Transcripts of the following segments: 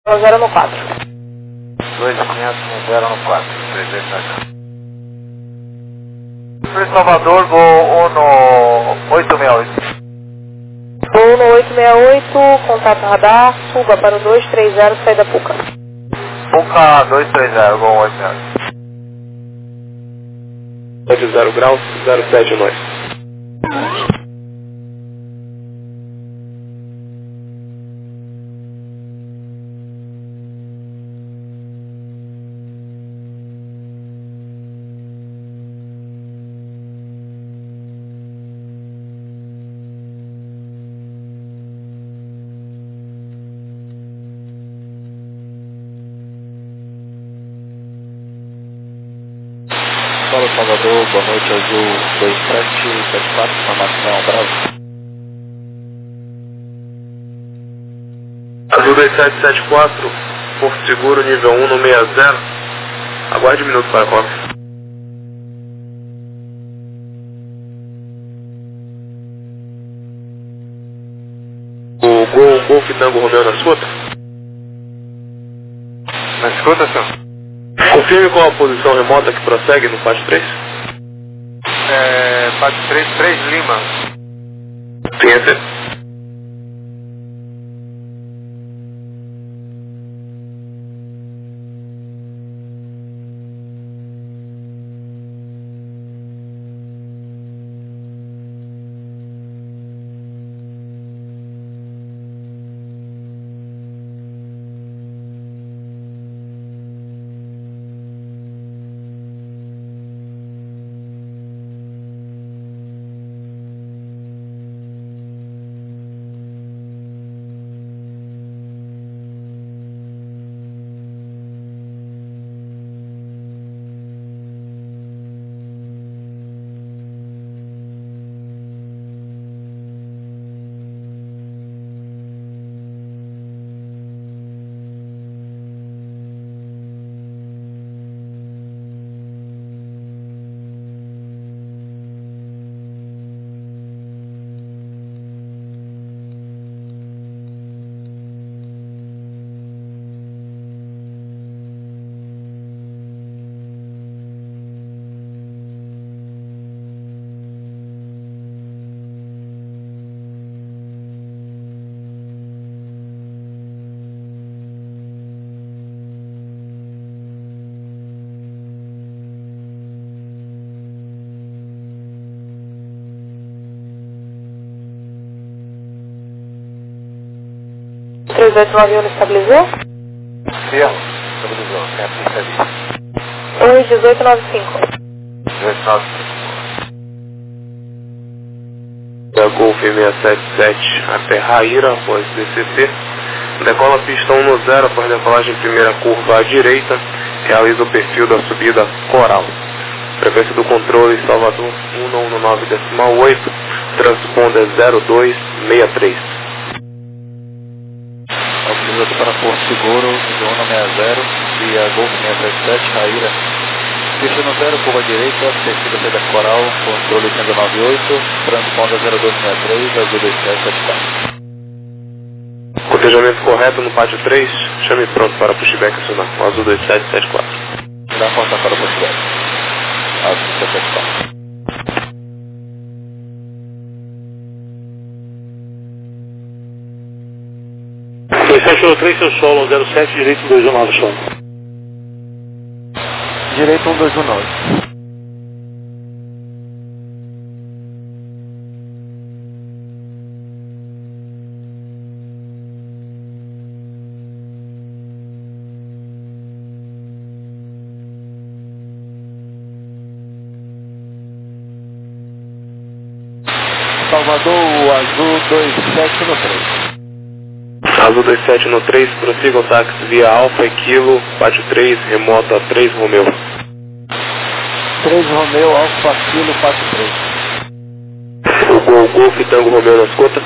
0 no 4. 2510 no 4. 300. Salvador, voo no 868. Voo no 868, contato radar, suba para o 230, saída Puca. Puca 230, voo 868. 80 graus, 07 nós. Fala Salvador, boa noite, Azul 2774, informação Bravo. Azul 2774, Porto Seguro, nível 1 no 60. Aguarde um minuto para a cópia. O Golf Tango Romeo na escuta? Na escuta, senhor? Confirme qual a posição remota que prossegue no Pátio 3. Pátio 3 Lima. Tenha certeza. O 3891 estabilizou? Sim, estabilizou, tem a pista ali. 1895. 1895. Da Golf 677 até Raíra, após DCC. Decola pista 1 no 0, após decolagem primeira curva à direita. Realiza o perfil da subida Coral. Frequência do controle Salvador 119,8. Transponder 0263. Piloto para Porto Seguro, nível 160, via Golf 677, Raíra. Pista no 0, curva direita, perfil da saída Coral, controle 198, transponder 0263, Azul 2774. Cotejamento correto no Pátio 3, chame pronto para pushback acionar, o Azul 2774. Dá a porta para o pushback. Azul 774. Fechou 3, seu solo, 07, direito 219, solo. Direito 1219. Salvador, o Azul 27 no 3. Azul 27 no 3, prossiga o táxi via Alfa e Kilo, Pátio 3, remota 3 Romeu. 3 Romeu, Alfa Kilo, Pátio 3. O Golf Tango Romeu na escuta.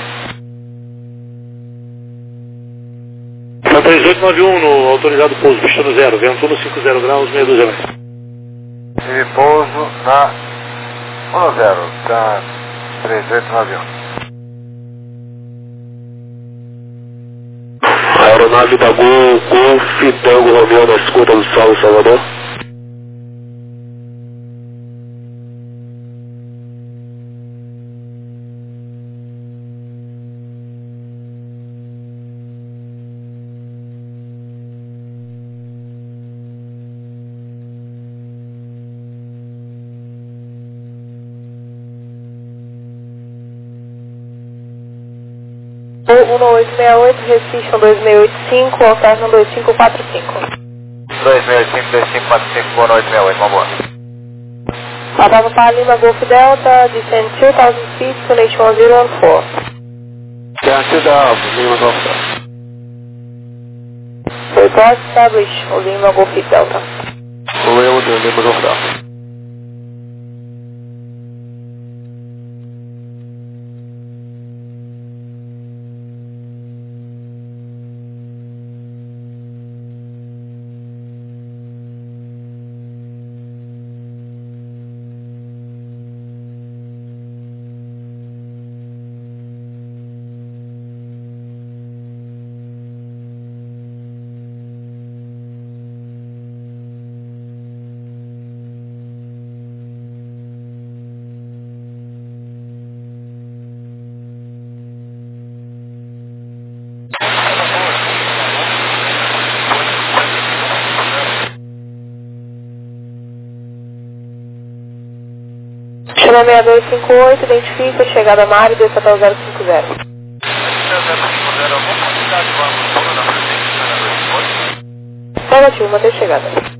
Tá 3891 no autorizado pouso, pista no 0, vento 150 graus, meia dúzia metros. E pouso na 10, tá 3891. aeronave da Gol, Golf, Tango Romeo na escuta do Saulo Salvador. O 1868, Resistam 2685, alternam 2545. 2685, 2545, boa noite, 68, uma boa. Papa Papa Lima Golf Delta, descend 2000 feet to H1014. Garcia Alfa, Lima Golf Delta. Report established, o Lima Golf Delta. Lima Golf Delta. Chama 6258, identifica, chegada a Mário, desça até o 050. Negativo, manter chegada.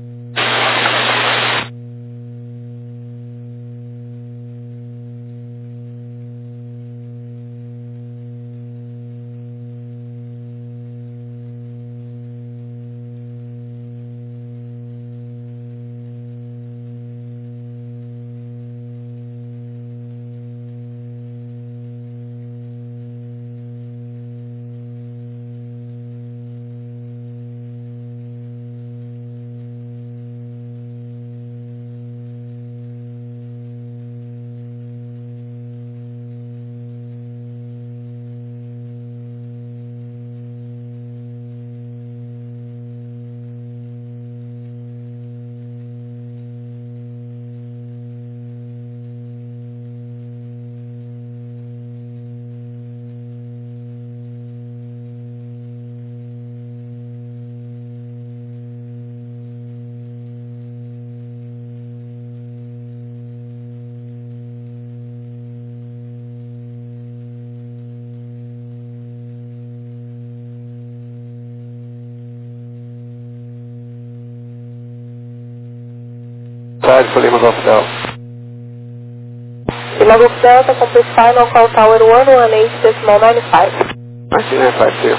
Tag for Lima Golf Delta. Lima Golf Delta, complete final, call tower 118.95. 1995, tio.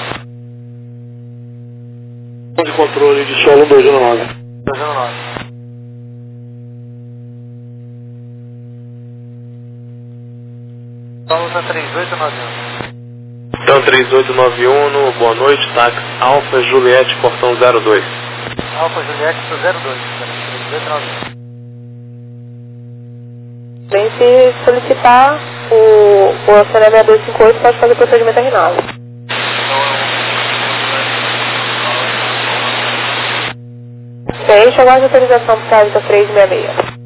De controle de solo 219. 219. Vamos a 3891. Então 3891, boa noite, táxi Alfa Juliette, portão 02. Alfa Juliette 02, 3891. Bem, se solicitar, o CNE 6258 pode fazer procedimento RNAV. Fecha, aguarde autorização para a 366.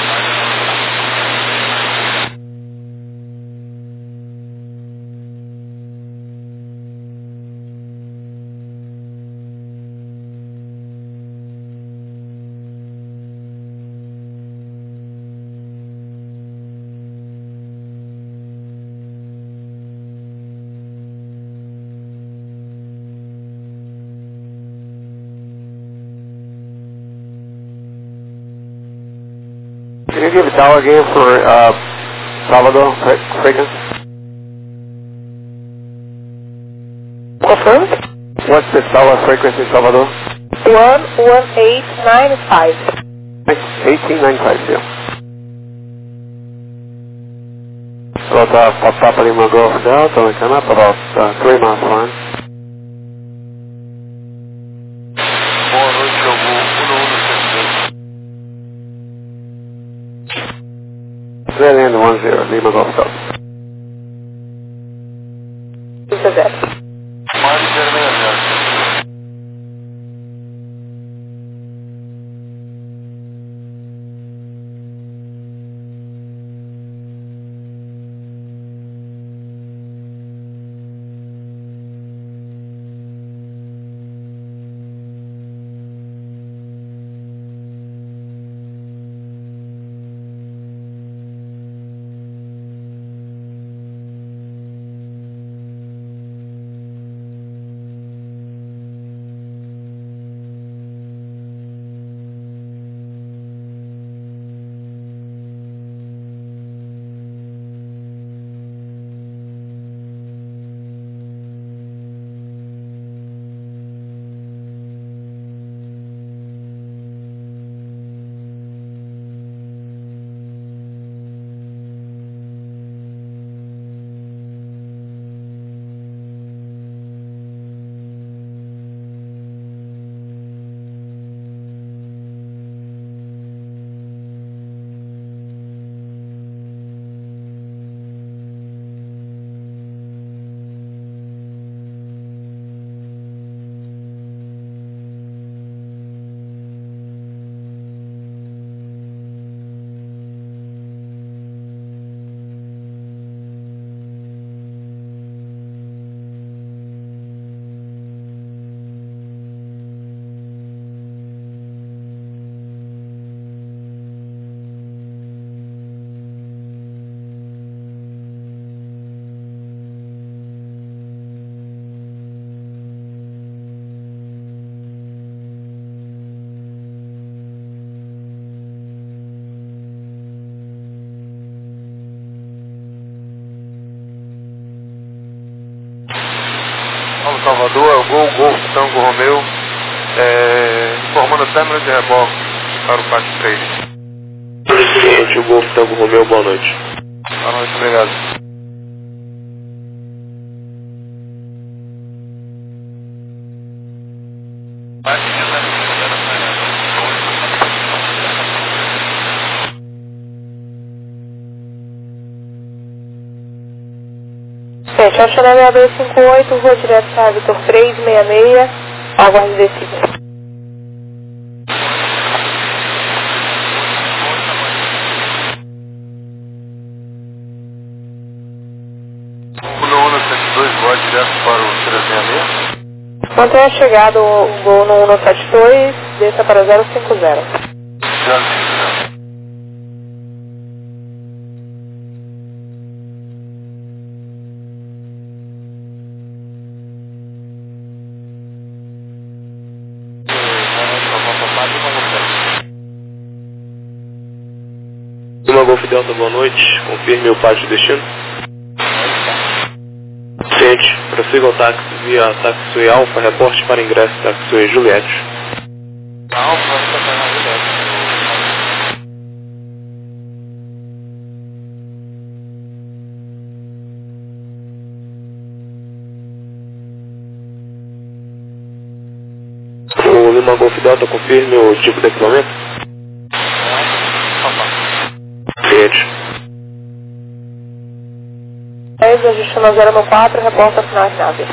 Can you give a dollar again for Salvador frequency? Confirm? What's the dollar frequency, Salvador? 11895. 1895, tio. So Papa Lima Golf Delta, we come up about 3 miles line. Boa noite, eu vou 1172. Land 10, Lima Golf Delta. Isso é zero. Mais 060. Salvador, é o Golf Tango Romeu, informando término de reboque para o pátio 3. Ciente, o Golf Tango Romeu, boa noite. Boa noite, obrigado. Gente, Chanel 6258, rua direto para Vitor 366, aguarde descida. O Nuno 172, voa direto para o 366. Mantenha chegado o voo no 172, desça para 050. Lima Golf Delta, boa noite. Confirme o pátio de destino. Ciente, prossiga o táxi via Taxiway Alfa, reporte para ingresso Taxiway Juliette. O Lima Golf Delta, confirme o tipo de equipamento. Ciente. 10, ajustando a 094, reporta final de nave.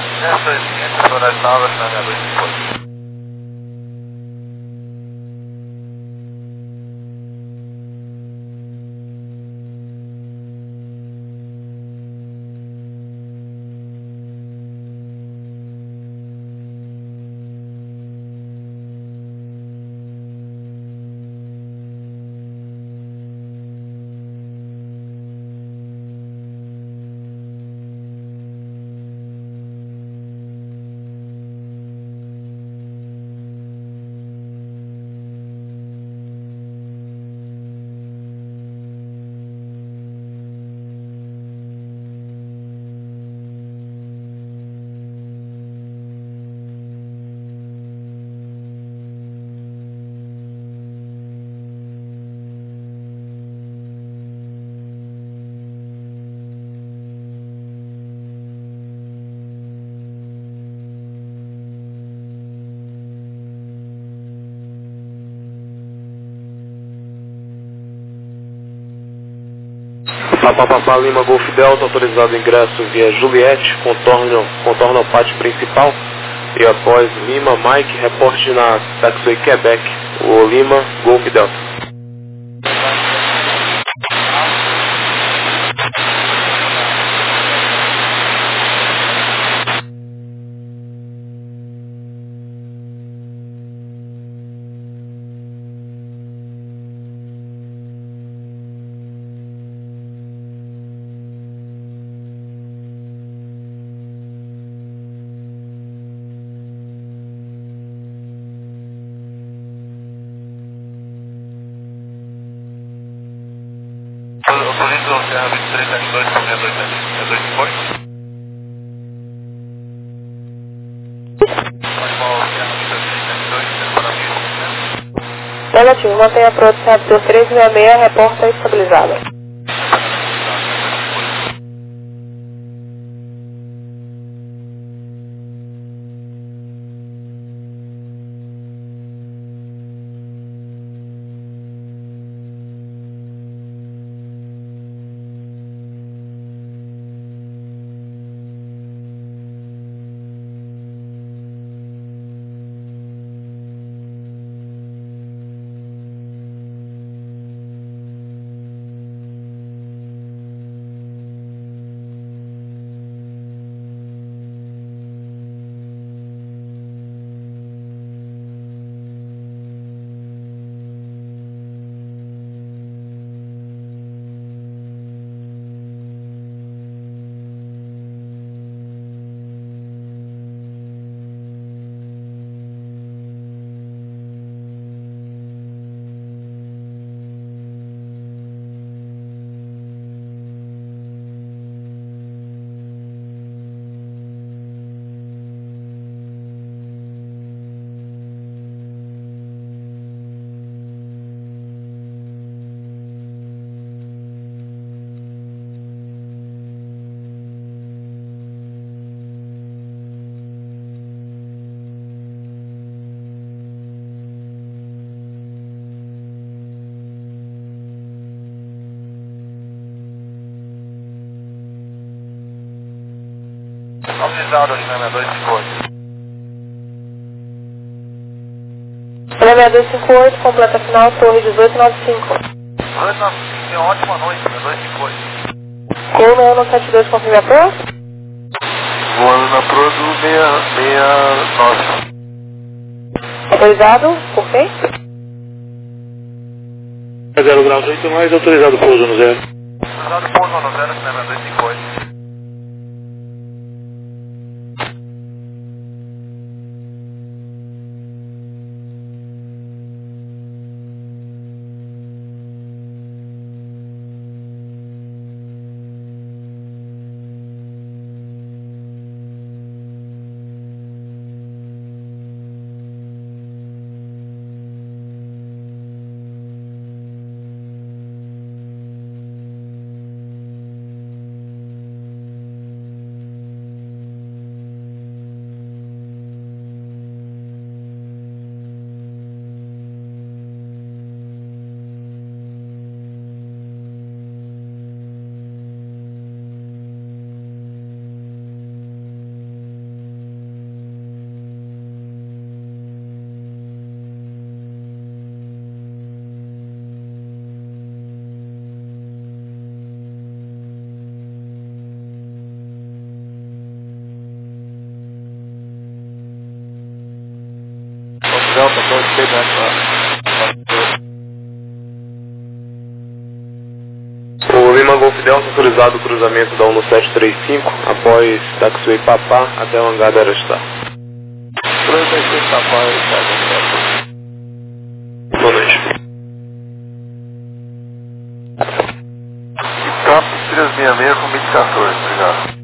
Papapá Lima Golf Delta, autorizado ingresso via Juliette, contorna o pátio principal e após Lima Mike, reporte na Taxiway Quebec, o Lima Golf Delta. Autorizo o Serra 2372 para 627. É 2 depois? Negativo, mantenha a produção do 366, reporta estabilizada. Autorizado ali na 6258. 6258, completa final, torre 1895. 1895, ótima noite, 258. Gol no 172, confirme a Pro. Voando na Pro do 669. Autorizado, por quem? 0 graus 8 mais, autorizado pouso no 0. Autorizado pouso no 0, 258. Delta 2, O Lima Golf Delta autorizado o cruzamento da 1735 após taxiway Papá até o hangar da Aerostar. 36 Papá, Boa noite. Top 366 com 1014, obrigado.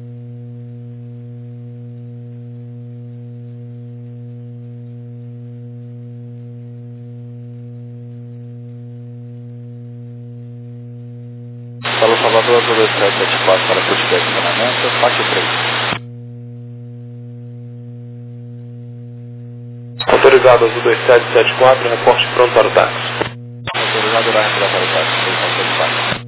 Fala Salvador, 2774 para Curitiba de Treinamento, faixa 3. Autorizado azul 2774, reporte pronto para o táxi. Autorizado lá para o táxi, 3774.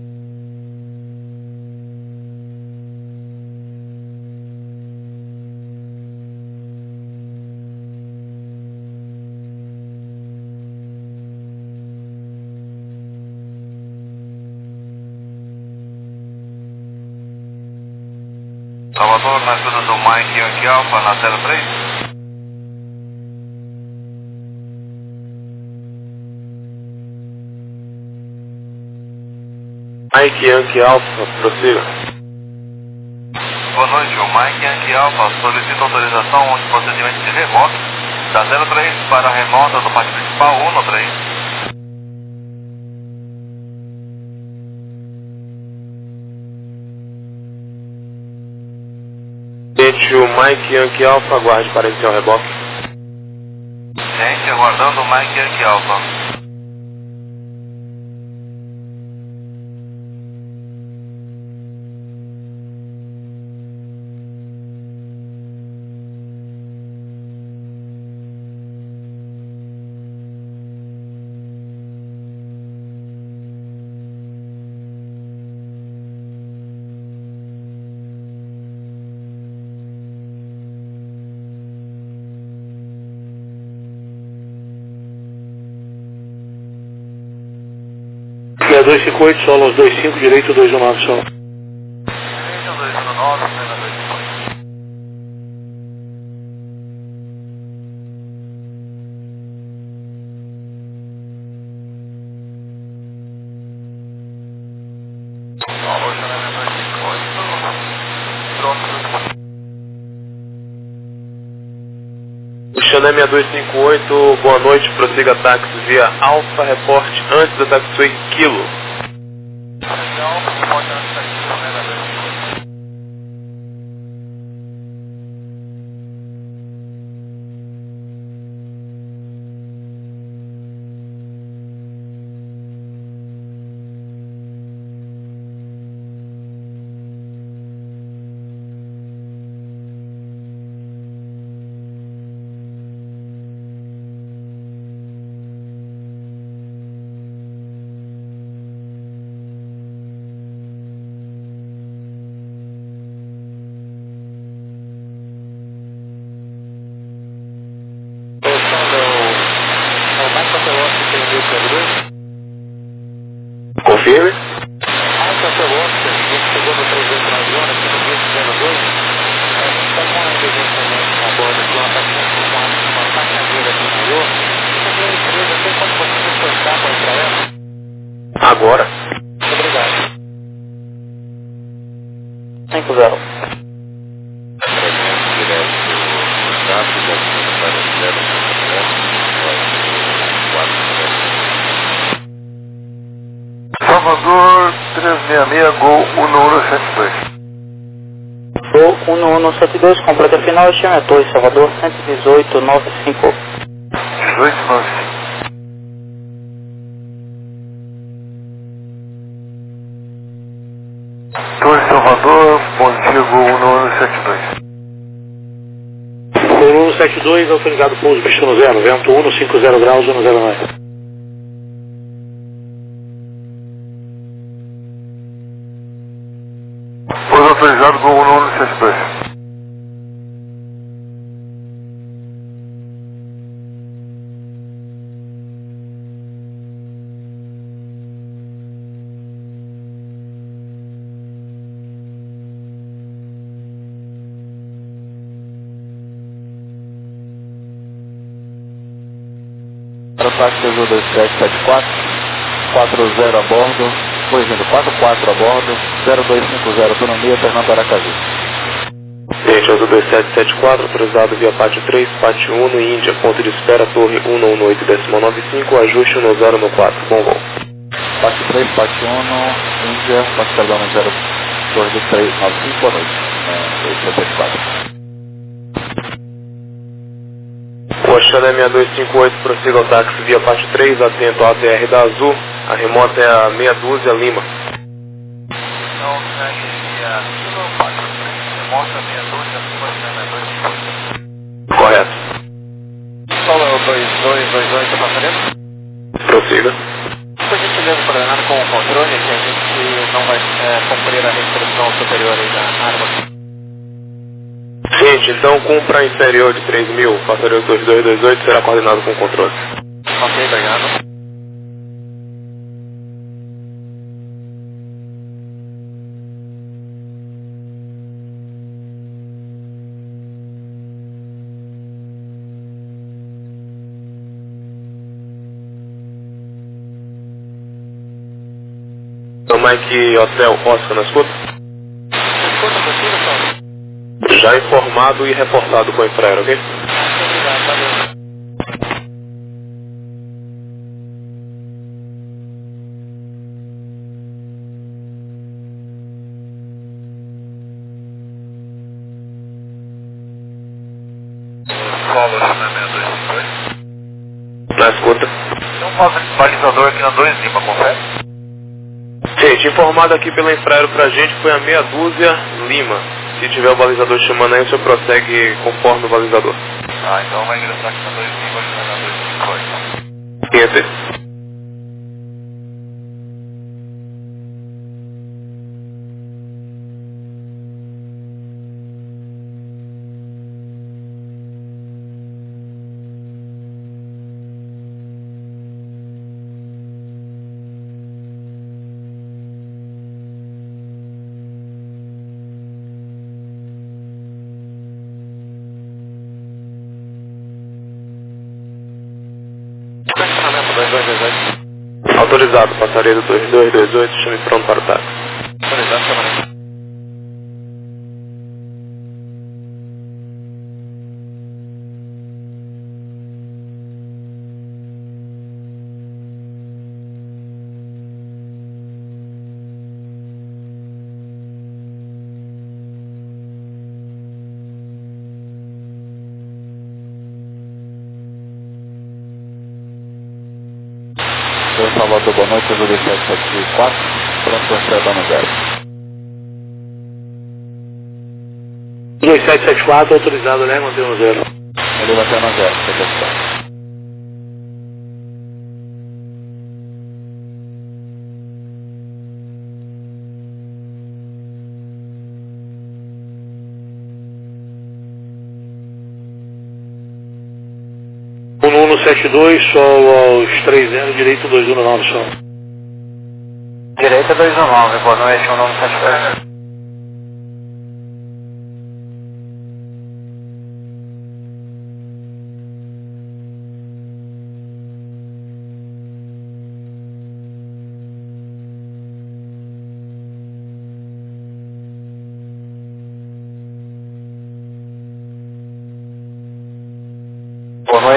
Salvador, na ajuda do Mike Yankee Alpha na 03. Mike Yankee Alpha, prossiga. Boa noite, o Mike Yankee Alpha solicita autorização de procedimento de remoto da 03 para a remota do pátio principal 1 3. Gente, o Mike Yankee Alpha, aguarde para iniciar o reboque. Gente, aguardando o Mike Yankee Alpha. É 258, solo aos 25, direito 219 solo. Direito 219, 258. Xané 6258, boa noite, prossiga táxi via Alfa, reporte antes da taxiway Kilo. Agora. Obrigado. 50. Salvador 366, Gol 1172. Gol 1172, completa final, estima 2, Salvador 11895. 1895. Torre Salvador, bom dia, Gol 1172. Gol 172, autorizado pouso Pistão 0, vento 150 graus, 109. Pouso autorizado, Gol 1172. Aerotáxi Azul 2774, 40 a bordo, corrigindo 44 a bordo, 0250, autonomia, Fernando Aracaju. Gente, Azul 2774, autorizado via Pátio 3, Pátio 1, Índia, ponto de espera, Torre 118,95, ajuste 10 no 4, bom voo. Pátio 3, Pátio 1, Índia, Pátio Perdão 0, Torre do 395, boa noite, 2774. Oxalá 6258, prossiga ao táxi via parte 3, atento ao ATR da Azul, a remota é a meia dúzia Lima. Não, segue via remota meia dúzia, Correto. Solo 2228, tá passando? Prossiga. Por gentileza, coordenado com o controle, que a gente não vai cumprir a restrição superior aí da arma. Gente, então cumpra inferior de 3.000, passageiro 2228 será coordenado com o controle. Ok, obrigado. Então, Mike Hotel Oscar na escuta? Escuta, possível, Paulo? Já informado e reportado com o infraero, ok? Obrigado, valeu. Solo, Na escuta. tem um balizador aqui na 2 Lima, confere? Gente, informado aqui pelo infraero pra gente foi a meia dúzia Lima. Se tiver o balizador chamando aí, o senhor prossegue conforme o balizador. Ah, então vai ingressar aqui na 2 Lima, aqui na 2 Lima. Entre. Estacionamento 2228. Autorizado, passageiro 2228, chame pronto para o táxi. Autorizado, estacionamento. Torre Salvador, boa noite, Azul 2774, pronto para entrar no 0. 2774, autorizado, né? Manter no 0. Ele vai entrar no 0, certificado. O 172, sol aos 30, direito 219, sol. Direita 219, boa noite, 1172.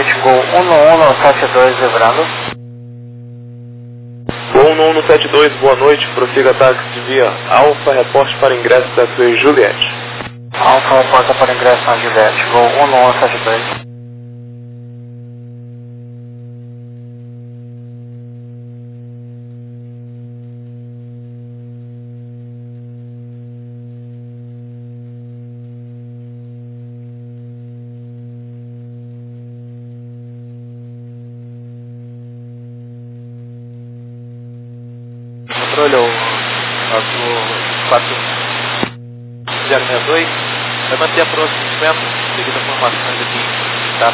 Juliette, Gol 11172, livrando. Gol 11172, boa noite, prossiga táxi via Alfa, reporte para ingresso táxi Juliette. Alfa, reporta para ingresso na Juliette, Gol 11172. Controle, o azul 4062, vai manter a procedimento devido a informações aqui, tá?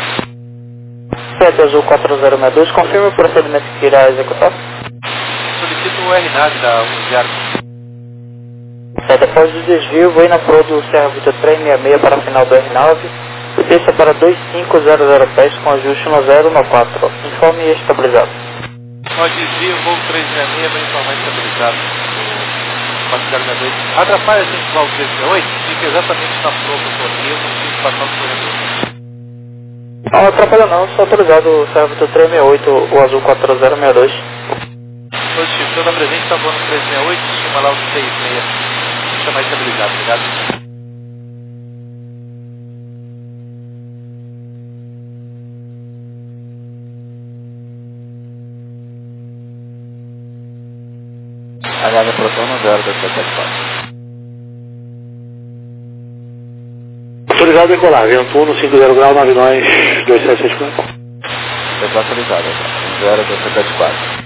7 azul 4062, confirme o procedimento que irá executar. Solicito o RNAV da usuário. 7, após o desvio, vou na Pro do Serra Vitor 366 para a final do R9 e desça para 2500 pés com ajuste no 014. Informe estabilizado. Nós desvio, voo 366, vai informar estabilizado. O 4062. Atrapalha a gente lá o 368, fica exatamente na prova do aqui, eu consigo passar no corredor. Não atrapalha não, só autorizado o Serra Vitor 368, o azul 4062. Positivo, então na presente está voando 368, estima lá o 66. Deixa mais estabilizado, obrigado. Aliás, protono 024. Autorizado a decolar, vento 150 grau, 99 2774. Está autorizado, 024.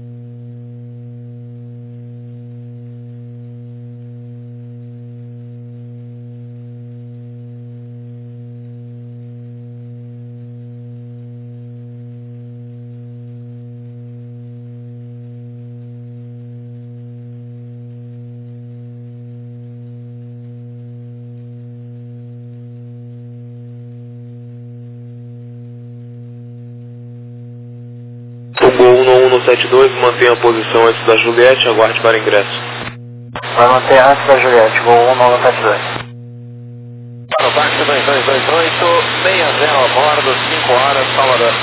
Gol 11172, mantenha a posição antes da Juliette, aguarde para ingresso. Vai manter antes da Juliette, Gol 11172. Para o táxi 2228, 60 a bordo, 5 horas, Salvador.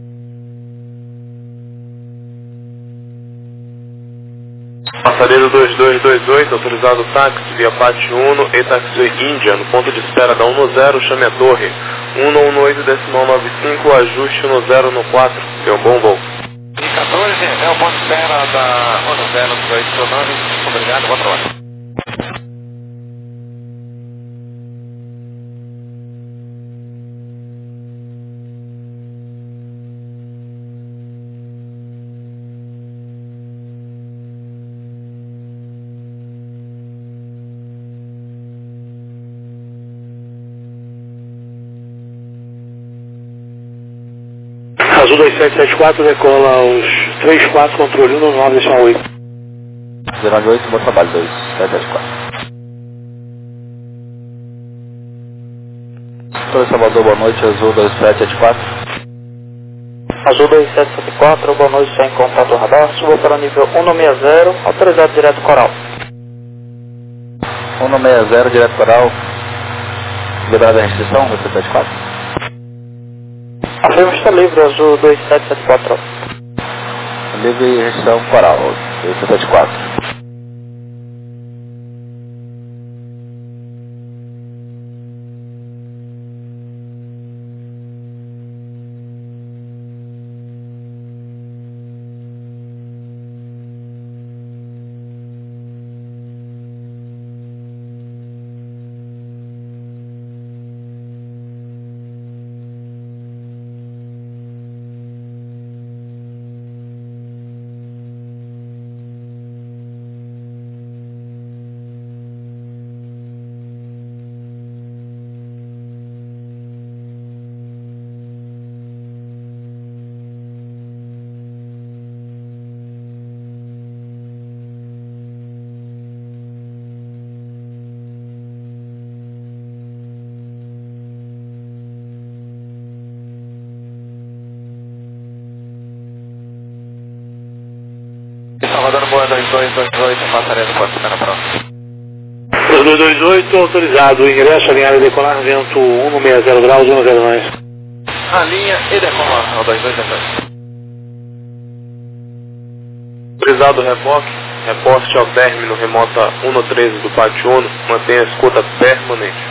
Passageiro 2228, autorizado táxi via Pátio Uno e táxi Índia, no ponto de espera da 10, chame a torre. 118,95, ajuste no 014. Tenha um bom voo. E 14, é o ponto de espera da 1029, obrigado, boa trabalho. Azul 2774, decola aos 34, controle 199, deixa 8. 08, bom trabalho, 2774. Doutor Salvador, boa noite, Azul 2774. Azul 2774, boa noite, está em contato radar, suba para o nível 160, autorizado direto coral. 160, direto coral, liberada a restrição, 2774. Afirma está livre, Azul 2774. Livre restrição coral, 2774. Salvador, boa 2228, passarela, pode ficar na próxima. 2228, autorizado, ingresso, alinhado e decolar, vento 160 graus, 109. a linha e decola ao 2222. Autorizado reboque, reporte ao término remota 113 do pátio 1, mantenha a escuta permanente.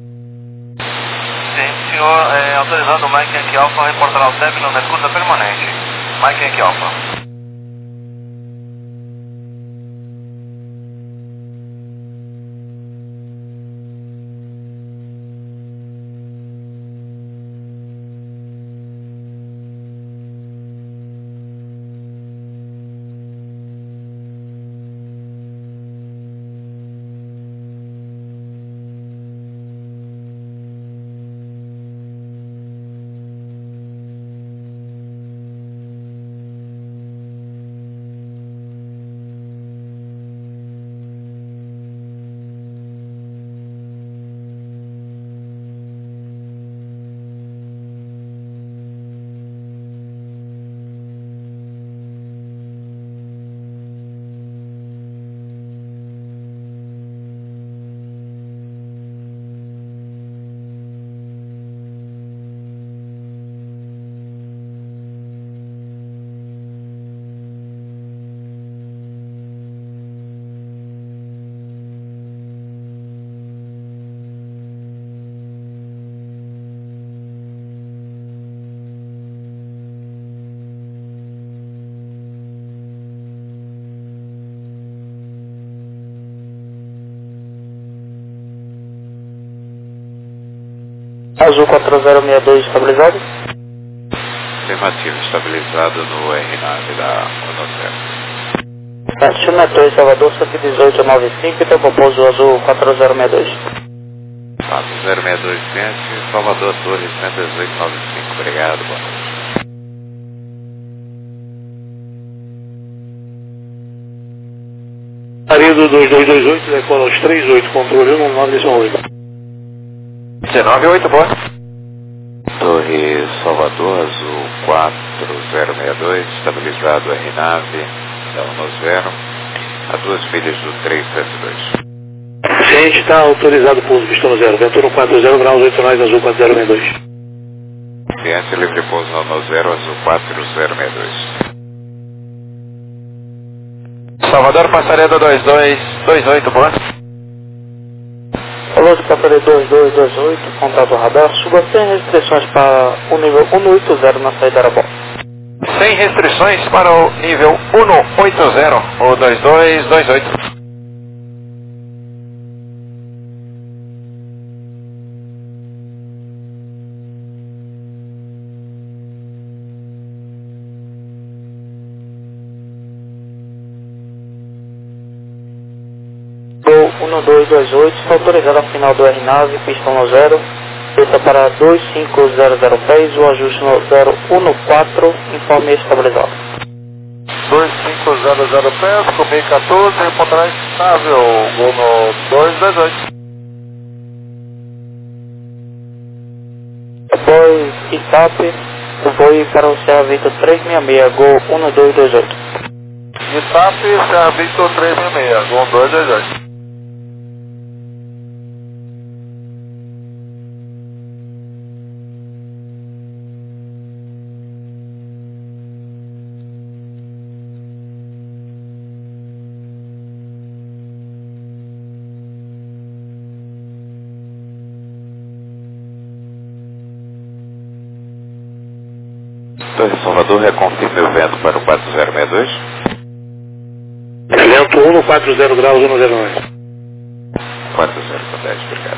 Sim, senhor, autorizado Mike Yankee Alpha reportará o término na escuta permanente. Mike Yankee Alpha. Azul 4062 estabilizado? Afirmativo, estabilizado no RNAV da 10. Destino 2 Salvador 11895 e tempo pouso Azul 4062. 4062 Ciência, Salvador Torre 11895, obrigado, boa noite. Marido 2228, decola aos 38, controle 199, direção 8. 198, boa. Torre Salvador, Azul 4062, estabilizado RNAV da 10, a 2 milhas do 372. Ciente, está autorizado pouso pistão 0, Ventura 40 graus, 8 nós, Azul 4062. Ciência, livre pouso na 10, Azul 4062. Salvador, Passareda 2228, boa. Alô de Passaredo 2228, contato radar, suba sem restrições para o nível 180 na saída aeroporto. Sem restrições para o nível 180, ou 2228. Gol 1228, está autorizado a final do RNAV, pistão no 0, desça para 2500 pés, o ajuste no 014, informe estabilizado. 2500 pés, comigo 14, reportará estável, gol no 228. Após ITAP, o voo para o Serra Victor 366, gol 1228. ITAP, Serra Victor 366, gol 228. Torre Salvador, reconfirme o vento para o 4062. Vento 1 no 40 graus, 109. 4010, obrigado.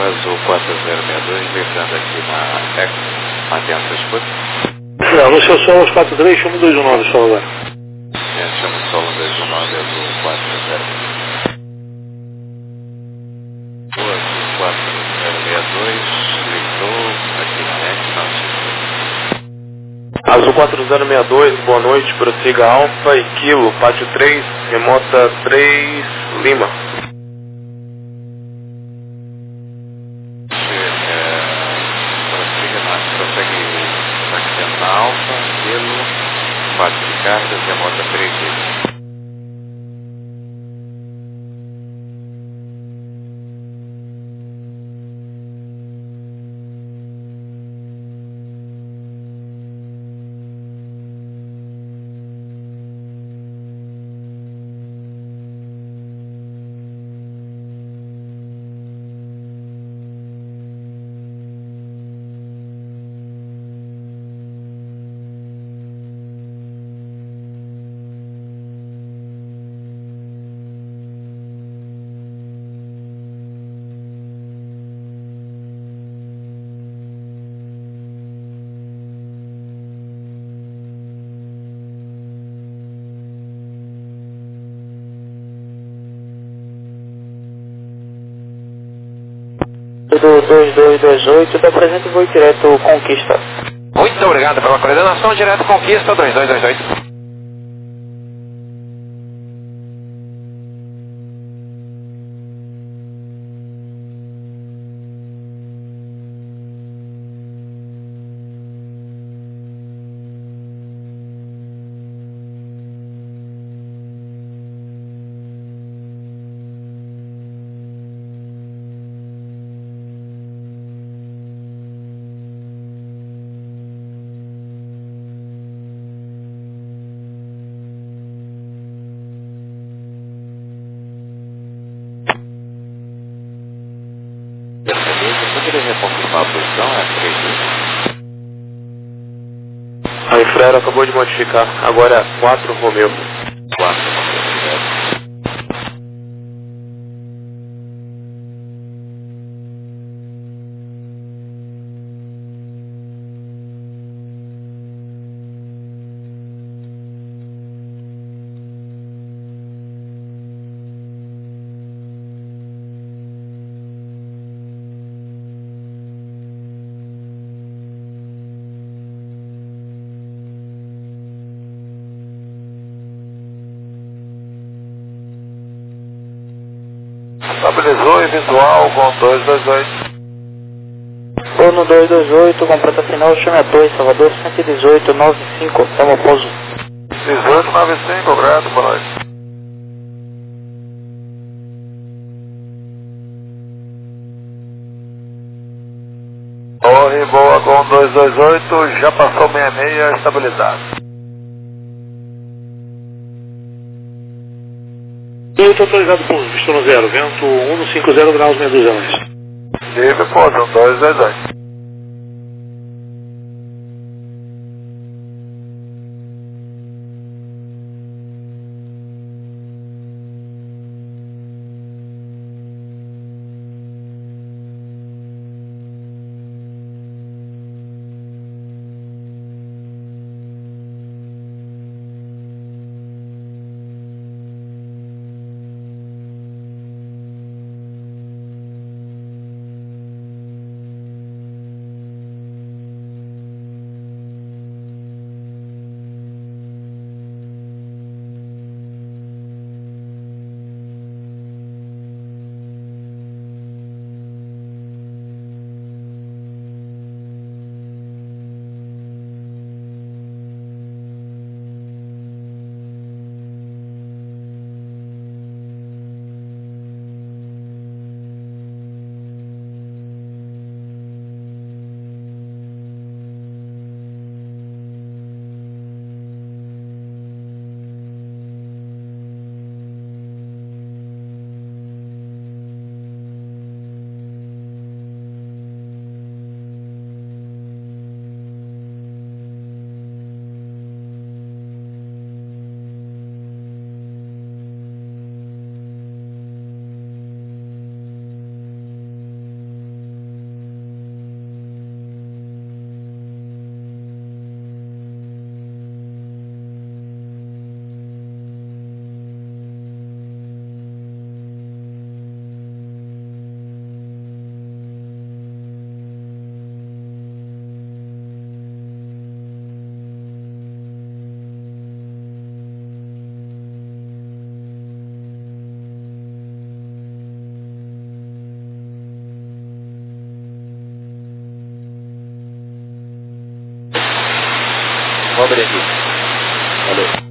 Azul 4062, lembrando aqui na X, mantendo sua escuta. Não, no seu solo, os 43, chama 219 solo agora. Chama o solo 219, Azul 4062. O Azul 4062, ligou aqui na X, não. Azul 4062, boa noite, prossiga Alfa e Kilo, pátio 3, remota 3, Lima. Prossegue na Alfa, Kilo, pátio de cargas, remota 3, Lima. Do 2228, da presente voo direto Conquista. Muito obrigado pela coordenação, direto Conquista 2228. Poderia confirmar a posição? É 3, A Infraero acabou de modificar, agora é 4 Romeo. 4, Estabilizou e visual com 228. Vou no 228, completa final, chame a 2, Salvador 118, 95, tamo pouso. 1895, obrigado, boa noite. Torre boa com 228, já passou 66, estabilizado. Muito autorizado pouso, Pistono 0, vento 150 graus, meia dúzia mais. Livre, pouso 228. Vou abrir aqui. Valeu.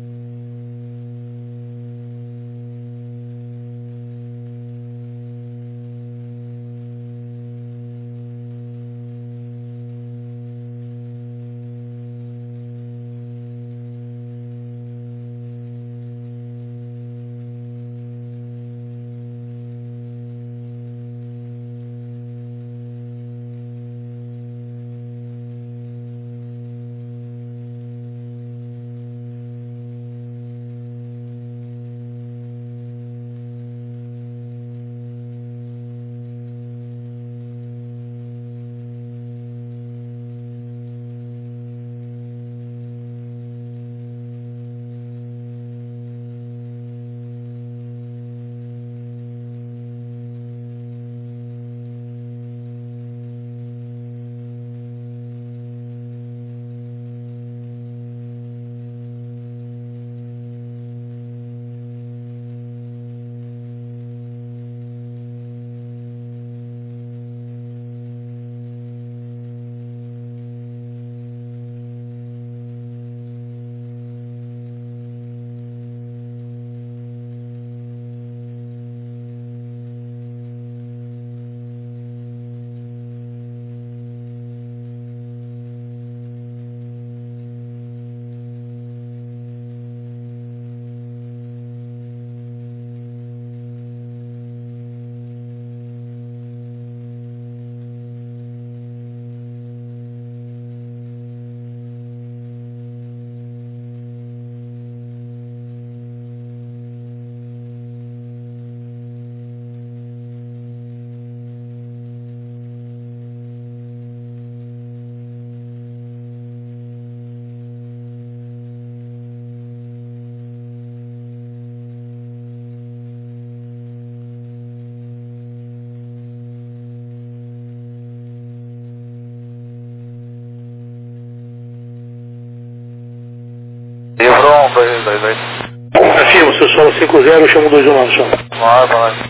Livro 222. Afirma, seu solo 50, chamo 219 no chão. Boa noite.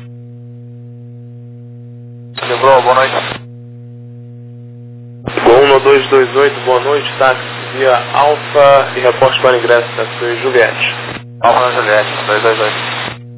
Livro, boa noite. Gol 1228, boa noite, táxi via Alfa e reporte para ingresso, táxi Juliette. Alfa Juliette, 222.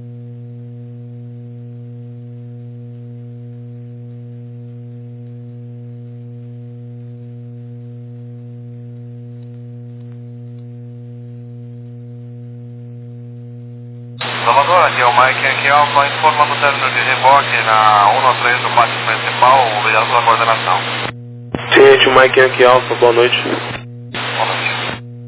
Salvador, aqui é o Mike, aqui Alfa, informando o término de reboque na 193 do pátio principal, obrigado pela coordenação. Gente, o Mike aqui Alfa, boa noite. Boa noite.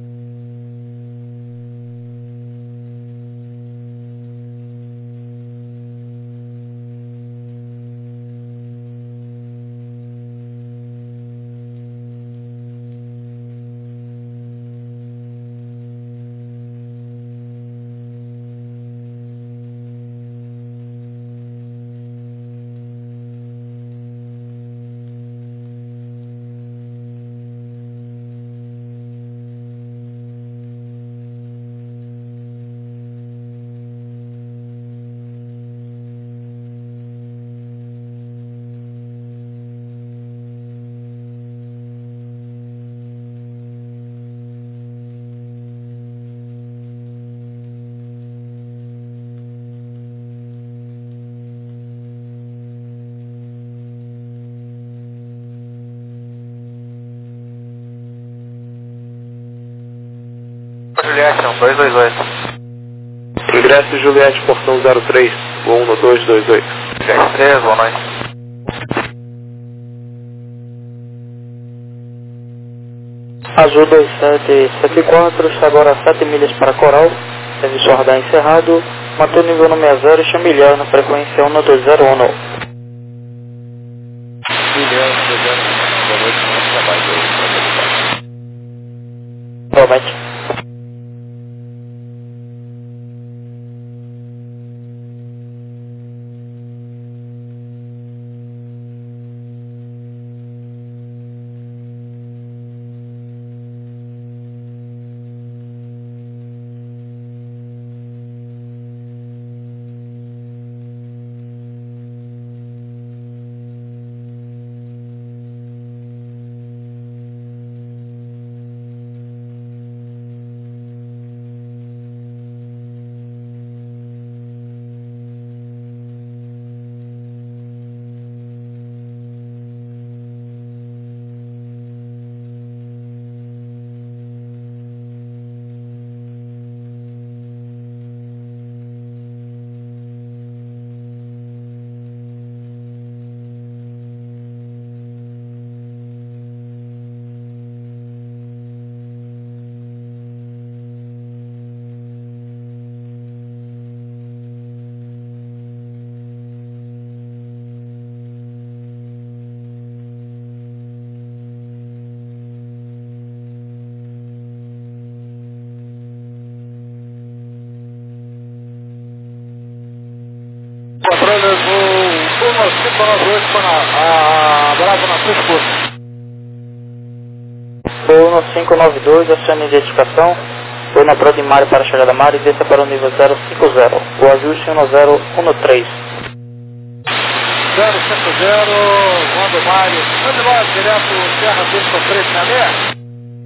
Juliette, 222. Ingresso Juliette, portão 03, voo 1228. Juliette 3, boa noite. Azul 2774, está agora a 7 milhas para Coral, serviço radar encerrado, mantém o nível 60 e chamilhar na frequência 1201. Milhão, 200, boa noite, muito trabalho. Promete. 598 com a Bravo na sua escuta. Voo no 592, acione a identificação. Vou na prova de Mário para a chegada Mário e desça para o nível 050. O ajuste 1013. 050, Wando Mário. Onde vai direto Serra Vista 366?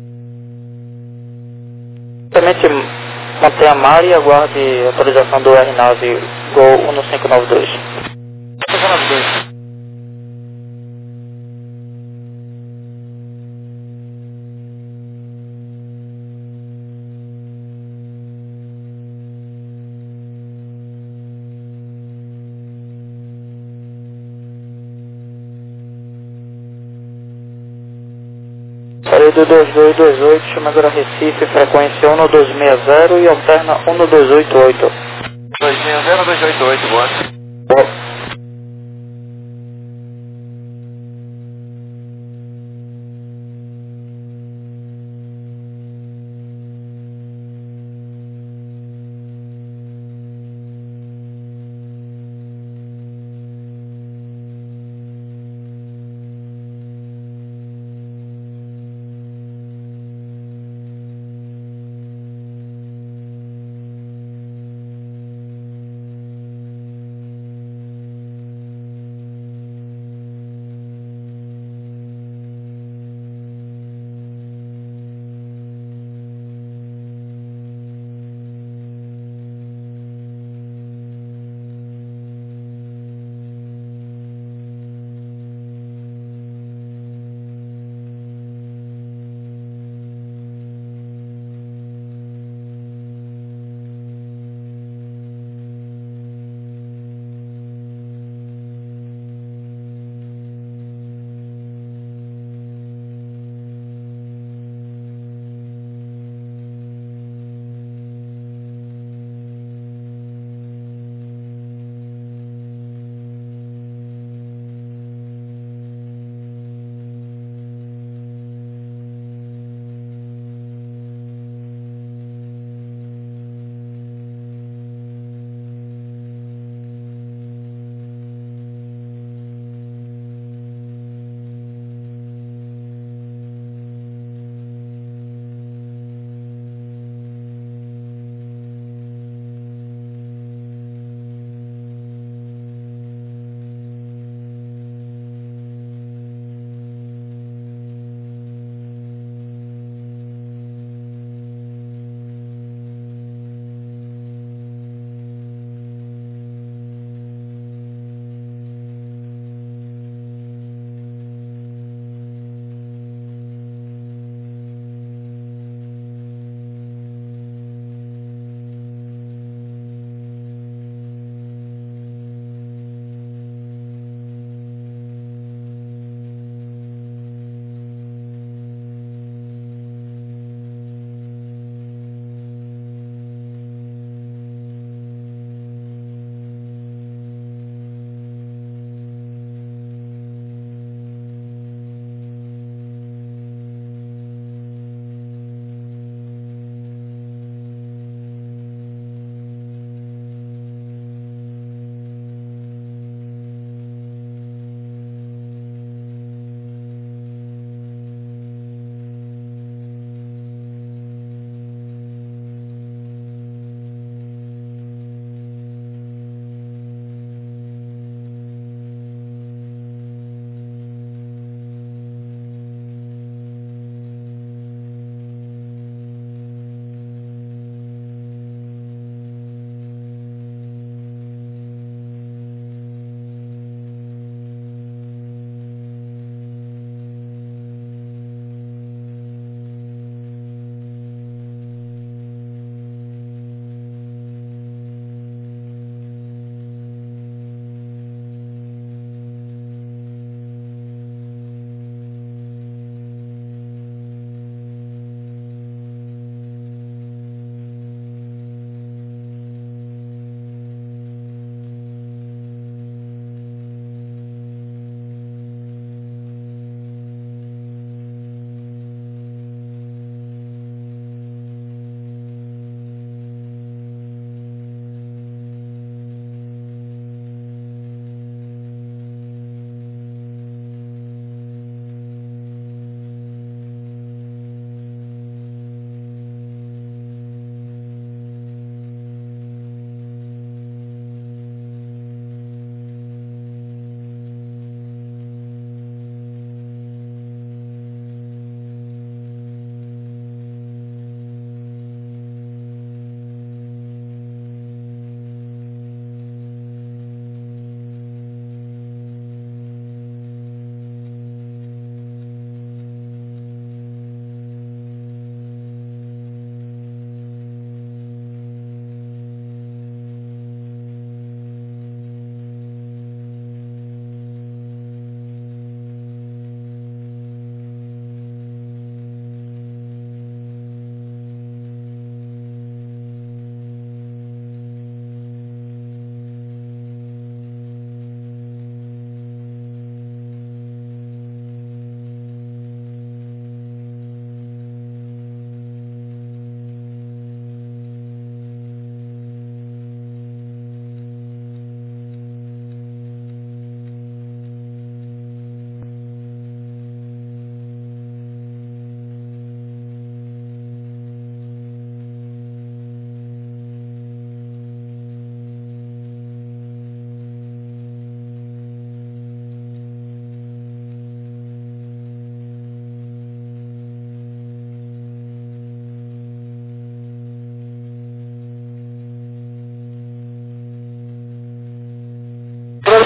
Somente mantenha a Mário e aguarde autorização do R9 Gol 1592. 1592. Período 2228, Chamadora Recife, frequência 1260 e alterna 1288. 260, 288, boa. Boa.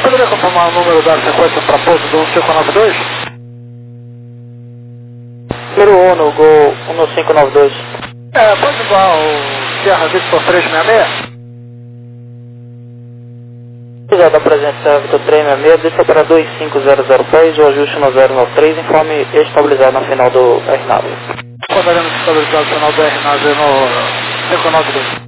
poderia confirmar o número da sequência para pouso do 1592? Número 1 no Gol 1592. Pode igual o Sierra Victor 366? Da presença Victor 366, desça para 2500 pés, o ajuste no 093, informe estabilizado na final do RNAV. Quando estabilizado no final do RNAV no 592?